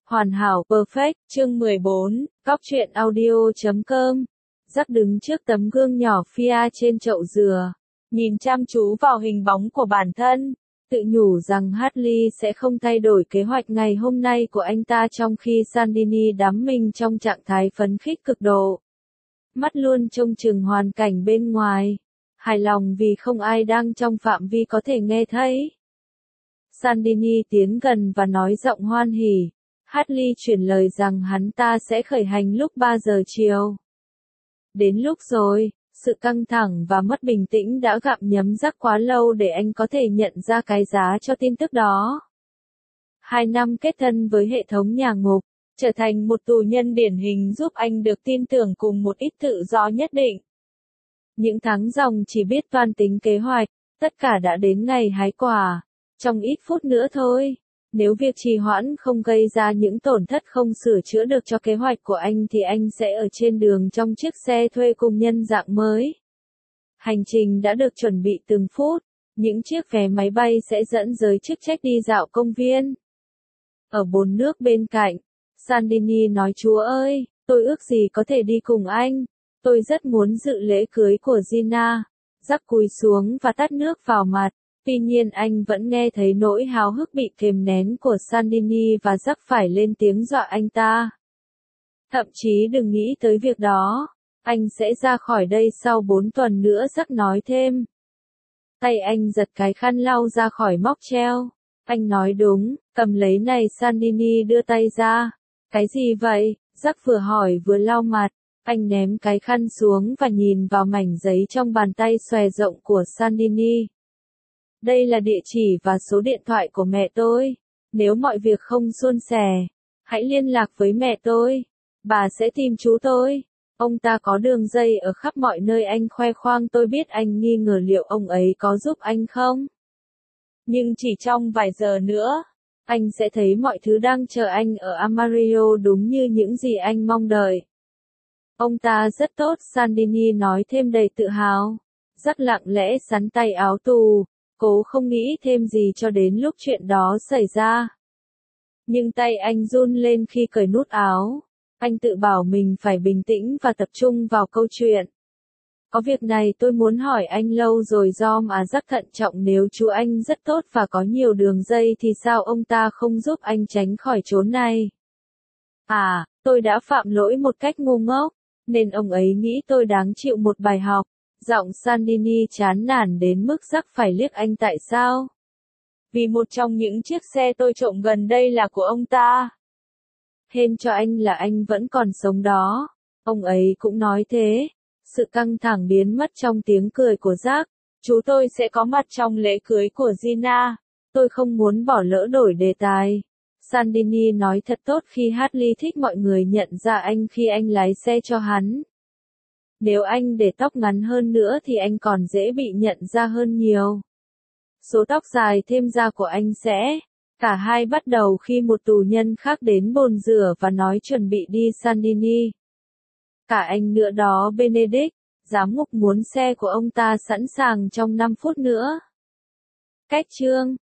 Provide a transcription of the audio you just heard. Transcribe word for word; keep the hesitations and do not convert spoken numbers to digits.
Hoàn hảo perfect, chương mười bốn, góc truyện audio chấm com. Jack đứng trước tấm gương nhỏ Fia trên chậu dừa, nhìn chăm chú vào hình bóng của bản thân, tự nhủ rằng Hartley sẽ không thay đổi kế hoạch ngày hôm nay của anh ta trong khi Sandini đắm mình trong trạng thái phấn khích cực độ. Mắt luôn trông chừng hoàn cảnh bên ngoài, hài lòng vì không ai đang trong phạm vi có thể nghe thấy. Sandini tiến gần và nói giọng hoan hỉ. Hartley chuyển lời rằng hắn ta sẽ khởi hành lúc ba giờ chiều. Đến lúc rồi, sự căng thẳng và mất bình tĩnh đã gặm nhấm Jack quá lâu để anh có thể nhận ra cái giá cho tin tức đó. Hai năm kết thân với hệ thống nhà ngục, trở thành một tù nhân điển hình giúp anh được tin tưởng cùng một ít tự do nhất định. Những tháng ròng chỉ biết toan tính kế hoạch, tất cả đã đến ngày hái quả, trong ít phút nữa thôi. Nếu việc trì hoãn không gây ra những tổn thất không sửa chữa được cho kế hoạch của anh thì anh sẽ ở trên đường trong chiếc xe thuê cùng nhân dạng mới. Hành trình đã được chuẩn bị từng phút, những chiếc vé máy bay sẽ dẫn giới chức trách đi dạo công viên. Ở bồn nước bên cạnh, Sandini nói Chúa ơi, tôi ước gì có thể đi cùng anh, tôi rất muốn dự lễ cưới của Gina. Jack cúi xuống và tắt nước vào mặt. Tuy nhiên anh vẫn nghe thấy nỗi háo hức bị kìm nén của Sandini và Jack phải lên tiếng dọa anh ta. Thậm chí đừng nghĩ tới việc đó, anh sẽ ra khỏi đây sau bốn tuần nữa, Jack nói thêm. Tay anh giật cái khăn lau ra khỏi móc treo. Anh nói đúng, cầm lấy này. Sandini đưa tay ra. Cái gì vậy? Jack vừa hỏi vừa lau mặt. Anh ném cái khăn xuống và nhìn vào mảnh giấy trong bàn tay xòe rộng của Sandini. Đây là địa chỉ và số điện thoại của mẹ tôi. Nếu mọi việc không suôn sẻ, hãy liên lạc với mẹ tôi. Bà sẽ tìm chú tôi. Ông ta có đường dây ở khắp mọi nơi. Anh khoe khoang. Tôi biết anh nghi ngờ liệu ông ấy có giúp anh không. Nhưng chỉ trong vài giờ nữa, anh sẽ thấy mọi thứ đang chờ anh ở Amarillo đúng như những gì anh mong đợi. Ông ta rất tốt, Sandini nói thêm đầy tự hào. Jack lặng lẽ xắn tay áo tù. Cố không nghĩ thêm gì cho đến lúc chuyện đó xảy ra. Nhưng tay anh run lên khi cởi nút áo. Anh tự bảo mình phải bình tĩnh và tập trung vào câu chuyện. Có việc này tôi muốn hỏi anh lâu rồi. Dom à, Jack thận trọng. Nếu chú anh rất tốt và có nhiều đường dây thì sao ông ta không giúp anh tránh khỏi chốn này? À, tôi đã phạm lỗi một cách ngu ngốc, nên ông ấy nghĩ tôi đáng chịu một bài học. Giọng Sandini chán nản đến mức Jack phải liếc anh. Tại sao? Vì một trong những chiếc xe tôi trộm gần đây là của ông ta. Hên cho anh là anh vẫn còn sống đó. Ông ấy cũng nói thế. Sự căng thẳng biến mất trong tiếng cười của Jack. Chú tôi sẽ có mặt trong lễ cưới của Gina. Tôi không muốn bỏ lỡ đổi đề tài. Sandini nói thật tốt khi Hartley thích mọi người nhận ra anh khi anh lái xe cho hắn. Nếu anh để tóc ngắn hơn nữa thì anh còn dễ bị nhận ra hơn nhiều. Số tóc dài thêm ra của anh sẽ. Cả hai bắt đầu khi một tù nhân khác đến bồn rửa và nói chuẩn bị đi. Sandini. Cả anh nữa đó. Benedict. Giám mục muốn xe của ông ta sẵn sàng trong năm phút nữa. Cách chương